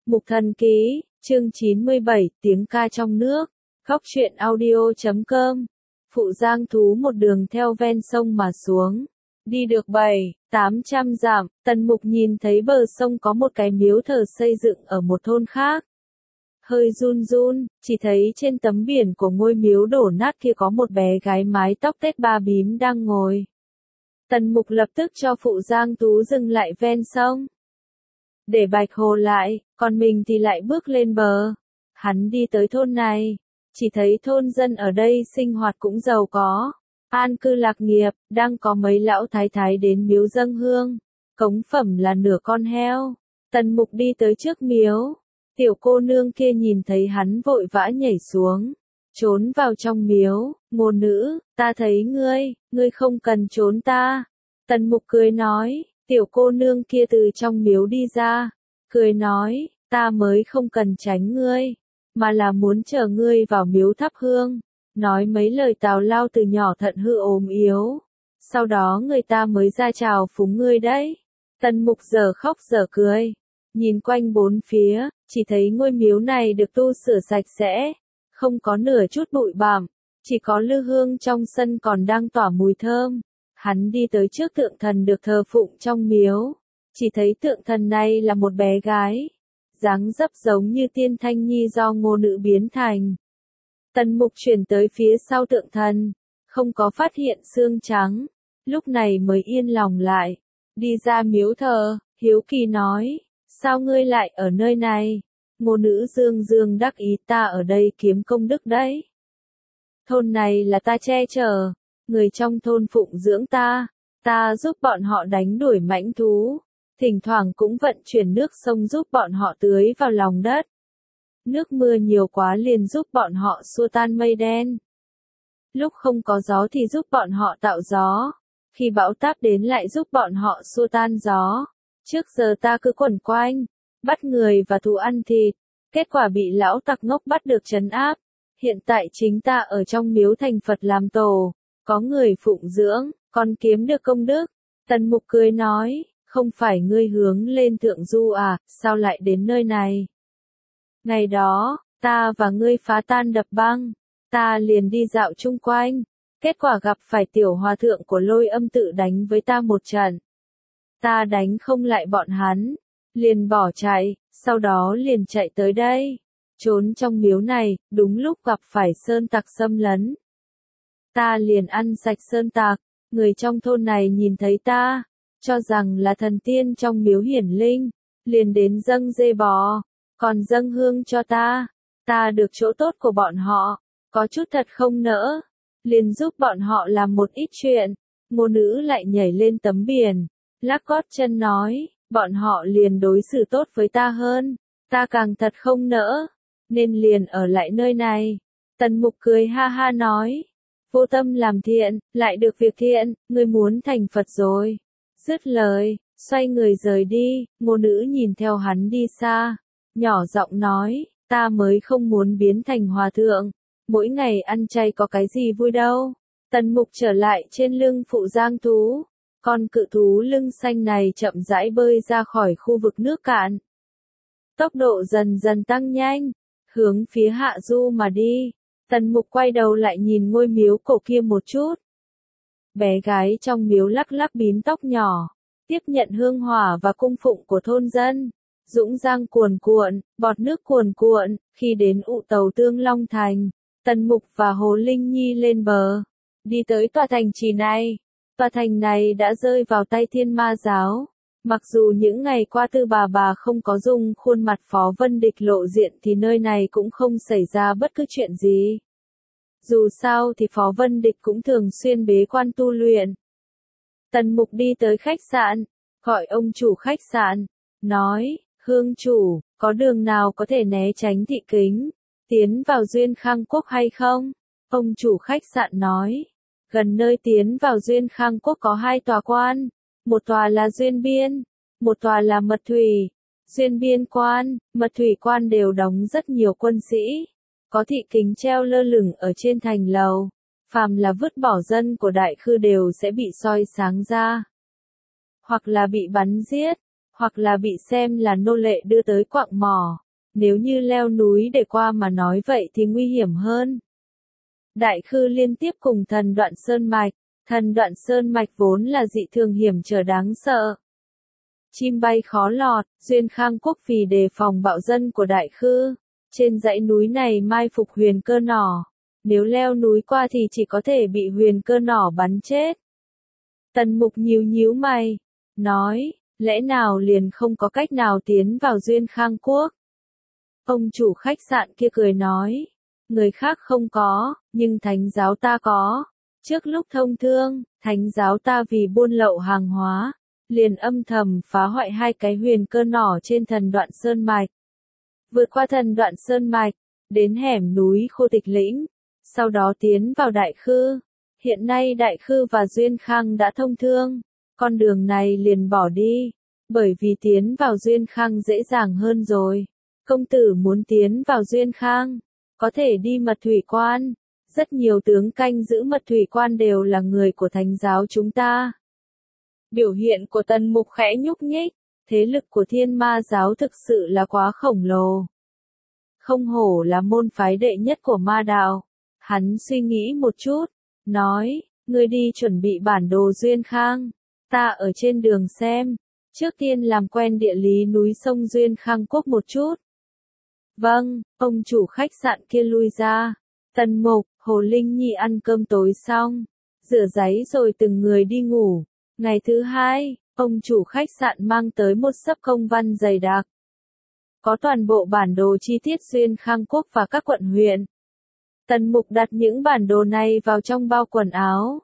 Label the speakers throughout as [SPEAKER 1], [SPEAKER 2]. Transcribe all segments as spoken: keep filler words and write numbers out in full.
[SPEAKER 1] Mục Thần Ký, chương chín mươi bảy, tiếng ca trong nước. Góc truyện audio chấm com. Phụ Giang thú một đường theo ven sông mà xuống. Đi được bảy, tám trăm dặm, Tần Mục nhìn thấy bờ sông có một cái miếu thờ xây dựng ở một thôn khác. Hơi run run, chỉ thấy trên tấm biển của ngôi miếu đổ nát kia có một bé gái mái tóc tết ba bím đang ngồi. Tần Mục lập tức cho Phụ Giang Tú dừng lại ven sông. Để Bạch Hồ lại, còn mình thì lại bước lên bờ. Hắn đi tới thôn này, chỉ thấy thôn dân ở đây sinh hoạt cũng giàu có, an cư lạc nghiệp, đang có mấy lão thái thái đến miếu dâng hương, cống phẩm là nửa con heo. Tần Mục đi tới trước miếu, tiểu cô nương kia nhìn thấy hắn vội vã nhảy xuống, trốn vào trong miếu. Ngô nữ, ta thấy ngươi, ngươi không cần trốn ta. Tần Mục cười nói. Tiểu cô nương kia từ trong miếu đi ra, cười nói, ta mới không cần tránh ngươi, mà là muốn chờ ngươi vào miếu thắp hương, nói mấy lời tào lao từ nhỏ thận hư ốm yếu, sau đó người ta mới ra chào phúng ngươi đấy. Tần Mục giờ khóc giờ cười, nhìn quanh bốn phía, chỉ thấy ngôi miếu này được tu sửa sạch sẽ, không có nửa chút bụi bặm, chỉ có lư hương trong sân còn đang tỏa mùi thơm. Hắn đi tới trước tượng thần được thờ phụng trong miếu, chỉ thấy tượng thần này là một bé gái, dáng dấp giống như Tiên Thanh Nhi do Ngô nữ biến thành. Tần Mục chuyển tới phía sau tượng thần, không có phát hiện xương trắng, lúc này mới yên lòng lại, đi ra miếu thờ, hiếu kỳ nói, sao ngươi lại ở nơi này? Ngô nữ dương dương đắc ý, ta ở đây kiếm công đức đấy. Thôn này là ta che chở. Người trong thôn phụng dưỡng ta, ta giúp bọn họ đánh đuổi mãnh thú, thỉnh thoảng cũng vận chuyển nước sông giúp bọn họ tưới vào lòng đất. Nước mưa nhiều quá liền giúp bọn họ xua tan mây đen. Lúc không có gió thì giúp bọn họ tạo gió, khi bão táp đến lại giúp bọn họ xua tan gió. Trước giờ ta cứ quẩn quanh, bắt người và thú ăn thịt, kết quả bị lão tặc ngốc bắt được trấn áp. Hiện tại chính ta ở trong miếu thành Phật làm tổ. Có người phụng dưỡng, còn kiếm được công đức. Tần Mục cười nói, không phải ngươi hướng lên thượng du à, sao lại đến nơi này? Ngày đó, ta và ngươi phá tan đập băng, ta liền đi dạo chung quanh, kết quả gặp phải tiểu hòa thượng của Lôi Âm tự đánh với ta một trận. Ta đánh không lại bọn hắn, liền bỏ chạy, sau đó liền chạy tới đây, trốn trong miếu này, đúng lúc gặp phải sơn tặc xâm lấn. Ta liền ăn sạch sơn tặc, người trong thôn này nhìn thấy ta, cho rằng là thần tiên trong miếu hiển linh, liền đến dâng dê bò, còn dâng hương cho ta, ta được chỗ tốt của bọn họ, có chút thật không nỡ, liền giúp bọn họ làm một ít chuyện. Ngô nữ lại nhảy lên tấm biển, lắc gót chân nói, bọn họ liền đối xử tốt với ta hơn, ta càng thật không nỡ, nên liền ở lại nơi này. Tần Mục cười ha ha nói, vô tâm làm thiện, lại được việc thiện, ngươi muốn thành Phật rồi. Dứt lời, xoay người rời đi. Ngô nữ nhìn theo hắn đi xa, nhỏ giọng nói, ta mới không muốn biến thành hòa thượng, mỗi ngày ăn chay có cái gì vui đâu. Tần Mục trở lại trên lưng Phụ Giang thú, con cự thú lưng xanh này chậm rãi bơi ra khỏi khu vực nước cạn. Tốc độ dần dần tăng nhanh, hướng phía hạ du mà đi. Tần Mục quay đầu lại nhìn ngôi miếu cổ kia một chút. Bé gái trong miếu lắc lắc bím tóc nhỏ, tiếp nhận hương hỏa và cung phụng của thôn dân. Dũng giang cuồn cuộn, bọt nước cuồn cuộn, khi đến ụ tàu Tương Long Thành, Tần Mục và Hồ Linh Nhi lên bờ, đi tới tòa thành trì này. Tòa thành này đã rơi vào tay Thiên Ma giáo. Mặc dù những ngày qua Tư bà bà không có dùng khuôn mặt Phó Vân Địch lộ diện thì nơi này cũng không xảy ra bất cứ chuyện gì. Dù sao thì Phó Vân Địch cũng thường xuyên bế quan tu luyện. Tần Mục đi tới khách sạn, gọi ông chủ khách sạn, nói, Hương chủ, có đường nào có thể né tránh thị kính, tiến vào Duyên Khang Quốc hay không? Ông chủ khách sạn nói, gần nơi tiến vào Duyên Khang Quốc có hai tòa quan. Một tòa là Duyên Biên, một tòa là Mật Thủy. Duyên Biên quan, Mật Thủy quan đều đóng rất nhiều quân sĩ, có thị kính treo lơ lửng ở trên thành lầu, phàm là vứt bỏ dân của Đại Khư đều sẽ bị soi sáng ra, hoặc là bị bắn giết, hoặc là bị xem là nô lệ đưa tới quặng mỏ. Nếu như leo núi để qua mà nói vậy thì nguy hiểm hơn. Đại Khư liên tiếp cùng thần Đoạn Sơn Mạch. Thần Đoạn Sơn Mạch vốn là dị thường hiểm trở đáng sợ. Chim bay khó lọt, Duyên Khang Quốc vì đề phòng bạo dân của Đại Khư. Trên dãy núi này mai phục huyền cơ nỏ. Nếu leo núi qua thì chỉ có thể bị huyền cơ nỏ bắn chết. Tần Mục nhíu nhíu mày, nói, lẽ nào liền không có cách nào tiến vào Duyên Khang Quốc? Ông chủ khách sạn kia cười nói, người khác không có, nhưng thánh giáo ta có. Trước lúc thông thương, thánh giáo ta vì buôn lậu hàng hóa, liền âm thầm phá hoại hai cái huyền cơ nỏ trên thần Đoạn Sơn Mạch. Vượt qua thần Đoạn Sơn Mạch, đến hẻm núi Khô Tịch Lĩnh, sau đó tiến vào Đại Khư. Hiện nay Đại Khư và Duyên Khang đã thông thương, con đường này liền bỏ đi, bởi vì tiến vào Duyên Khang dễ dàng hơn rồi. Công tử muốn tiến vào Duyên Khang, có thể đi mật thủy quan, rất nhiều tướng canh giữ mật thủy quan đều là người của thánh giáo chúng ta. Biểu hiện của Tần Mục khẽ nhúc nhích, thế lực của Thiên Ma giáo thực sự là quá khổng lồ. Không hổ là môn phái đệ nhất của ma đạo. Hắn suy nghĩ một chút, nói, ngươi đi chuẩn bị bản đồ Duyên Khang, ta ở trên đường xem, trước tiên làm quen địa lý núi sông Duyên Khang Quốc một chút. Vâng, ông chủ khách sạn kia lui ra. Tần Mục, Hồ Linh Nhi ăn cơm tối xong, rửa ráy rồi từng người đi ngủ. Ngày thứ hai, ông chủ khách sạn mang tới một xấp công văn dày đặc. Có toàn bộ bản đồ chi tiết Duyên Khang Quốc và các quận huyện. Tần Mục đặt những bản đồ này vào trong bao quần áo.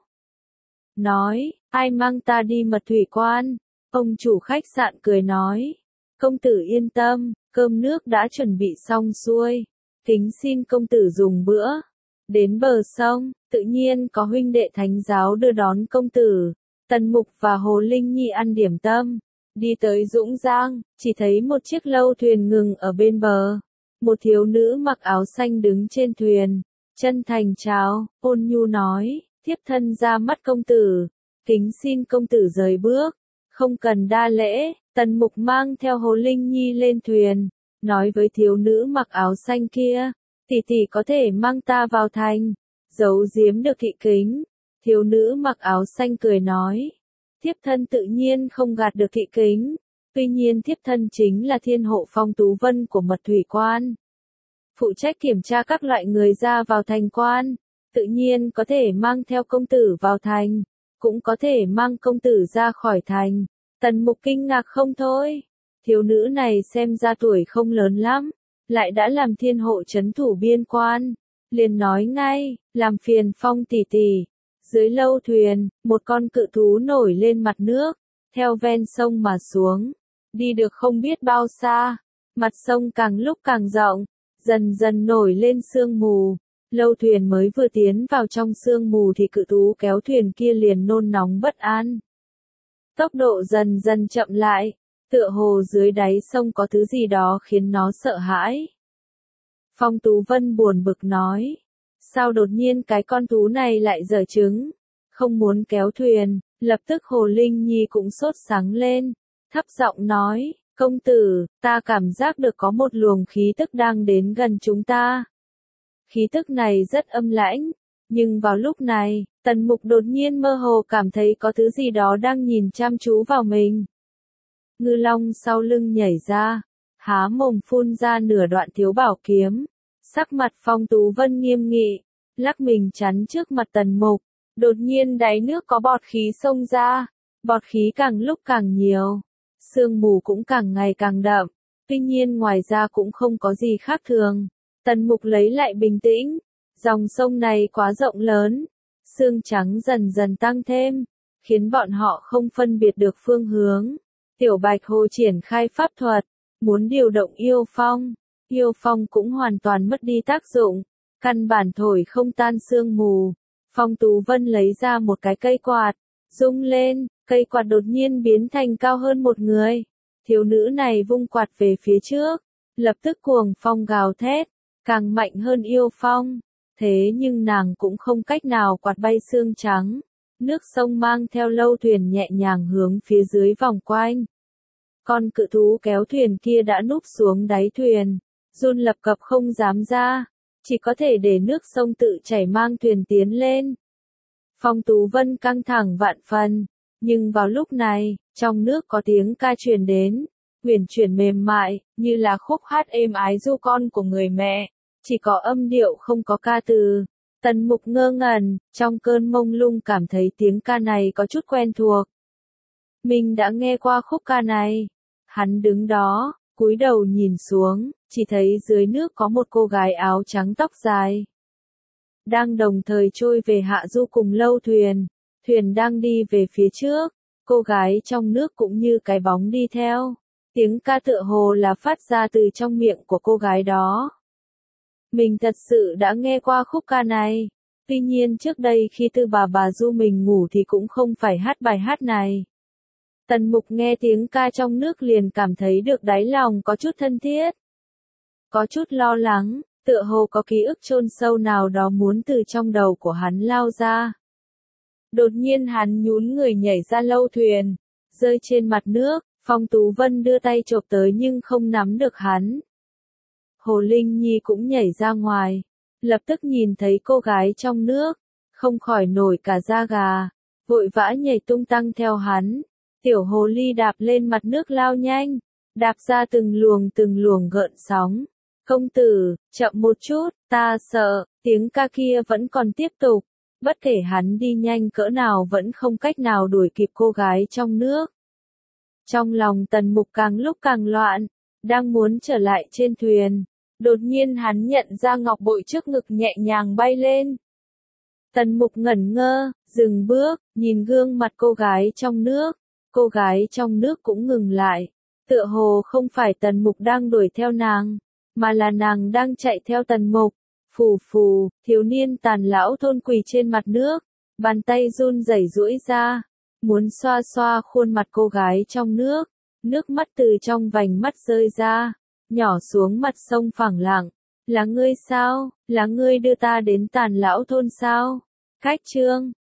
[SPEAKER 1] Nói, ai mang ta đi mật thủy quan? Ông chủ khách sạn cười nói, công tử yên tâm, cơm nước đã chuẩn bị xong xuôi. Kính xin công tử dùng bữa. Đến bờ sông, tự nhiên có huynh đệ thánh giáo đưa đón công tử. Tần Mục và Hồ Linh Nhi ăn điểm tâm. Đi tới Dũng Giang, chỉ thấy một chiếc lâu thuyền ngừng ở bên bờ. Một thiếu nữ mặc áo xanh đứng trên thuyền. Chân thành chào, ôn nhu nói, thiếp thân ra mắt công tử. Kính xin công tử rời bước. Không cần đa lễ, Tần Mục mang theo Hồ Linh Nhi lên thuyền. Nói với thiếu nữ mặc áo xanh kia, tỷ tỷ có thể mang ta vào thành, giấu giếm được kỵ kính. Thiếu nữ mặc áo xanh cười nói, thiếp thân tự nhiên không gạt được kỵ kính, tuy nhiên thiếp thân chính là thiên hộ Phong Tú Vân của mật thủy quan. Phụ trách kiểm tra các loại người ra vào thành quan, tự nhiên có thể mang theo công tử vào thành, cũng có thể mang công tử ra khỏi thành. Tần Mục kinh ngạc không thôi. Thiếu nữ này xem ra tuổi không lớn lắm, lại đã làm thiên hộ trấn thủ biên quan, liền nói ngay, làm phiền Phong tỷ tỷ. Dưới lâu thuyền, một con cự thú nổi lên mặt nước, theo ven sông mà xuống, đi được không biết bao xa, mặt sông càng lúc càng rộng, dần dần nổi lên sương mù. Lâu thuyền mới vừa tiến vào trong sương mù thì cự thú kéo thuyền kia liền nôn nóng bất an. Tốc độ dần dần chậm lại. Tựa hồ dưới đáy sông có thứ gì đó khiến nó sợ hãi. Phong Tú Vân buồn bực nói, sao đột nhiên cái con thú này lại giở trứng, không muốn kéo thuyền. Lập tức Hồ Linh Nhi cũng sốt sắng lên, thấp giọng nói, công tử, ta cảm giác được có một luồng khí tức đang đến gần chúng ta. Khí tức này rất âm lãnh, nhưng vào lúc này, Tần Mục đột nhiên mơ hồ cảm thấy có thứ gì đó đang nhìn chăm chú vào mình. Ngư Long sau lưng nhảy ra, há mồm phun ra nửa đoạn thiếu bảo kiếm. Sắc mặt Phong Tú Vân nghiêm nghị, lắc mình chắn trước mặt Tần Mục. Đột nhiên đáy nước có bọt khí xông ra, bọt khí càng lúc càng nhiều, sương mù cũng càng ngày càng đậm. Tuy nhiên ngoài ra cũng không có gì khác thường. Tần Mục lấy lại bình tĩnh, dòng sông này quá rộng lớn, sương trắng dần dần tăng thêm, khiến bọn họ không phân biệt được phương hướng. Tiểu Bạch Hồ triển khai pháp thuật, muốn điều động yêu phong. Yêu phong cũng hoàn toàn mất đi tác dụng, căn bản thổi không tan sương mù. Phong Tú Vân lấy ra một cái cây quạt, rung lên, cây quạt đột nhiên biến thành cao hơn một người. Thiếu nữ này vung quạt về phía trước, lập tức cuồng phong gào thét, càng mạnh hơn yêu phong. Thế nhưng nàng cũng không cách nào quạt bay sương trắng. Nước sông mang theo lâu thuyền nhẹ nhàng hướng phía dưới vòng quanh. Con cự thú kéo thuyền kia đã núp xuống đáy thuyền, run lập cập không dám ra, chỉ có thể để nước sông tự chảy mang thuyền tiến lên. Phong Tú Vân căng thẳng vạn phần, nhưng vào lúc này, trong nước có tiếng ca truyền đến, uyển chuyển mềm mại, như là khúc hát êm ái ru con của người mẹ, chỉ có âm điệu không có ca từ. Tần Mục ngơ ngẩn, trong cơn mông lung cảm thấy tiếng ca này có chút quen thuộc. Mình đã nghe qua khúc ca này. Hắn đứng đó, cúi đầu nhìn xuống, chỉ thấy dưới nước có một cô gái áo trắng tóc dài. Đang đồng thời trôi về hạ du cùng lâu thuyền. Thuyền đang đi về phía trước, cô gái trong nước cũng như cái bóng đi theo. Tiếng ca tựa hồ là phát ra từ trong miệng của cô gái đó. Mình thật sự đã nghe qua khúc ca này. Tuy nhiên trước đây khi Tư Bà Bà Du mình ngủ thì cũng không phải hát bài hát này. Tần Mục nghe tiếng ca trong nước liền cảm thấy được đáy lòng có chút thân thiết. Có chút lo lắng, tựa hồ có ký ức chôn sâu nào đó muốn từ trong đầu của hắn lao ra. Đột nhiên hắn nhún người nhảy ra lâu thuyền, rơi trên mặt nước, Phong Tú Vân đưa tay chộp tới nhưng không nắm được hắn. Hồ Linh Nhi cũng nhảy ra ngoài, lập tức nhìn thấy cô gái trong nước, không khỏi nổi cả da gà, vội vã nhảy tung tăng theo hắn. Tiểu hồ ly đạp lên mặt nước lao nhanh, đạp ra từng luồng từng luồng gợn sóng. Công tử, chậm một chút, ta sợ, tiếng ca kia vẫn còn tiếp tục. Bất kể hắn đi nhanh cỡ nào vẫn không cách nào đuổi kịp cô gái trong nước. Trong lòng Tần Mục càng lúc càng loạn, đang muốn trở lại trên thuyền. Đột nhiên hắn nhận ra ngọc bội trước ngực nhẹ nhàng bay lên. Tần Mục ngẩn ngơ, dừng bước, nhìn gương mặt cô gái trong nước. Cô gái trong nước cũng ngừng lại. Tựa hồ không phải Tần Mục đang đuổi theo nàng, mà là nàng đang chạy theo Tần Mục. Phù phù, thiếu niên tàn lão thôn quỳ trên mặt nước, bàn tay run rẩy duỗi ra, muốn xoa xoa khuôn mặt cô gái trong nước, nước mắt từ trong vành mắt rơi ra, nhỏ xuống mặt sông phẳng lặng. Là ngươi sao, là ngươi đưa ta đến tàn lão thôn sao? Khách chương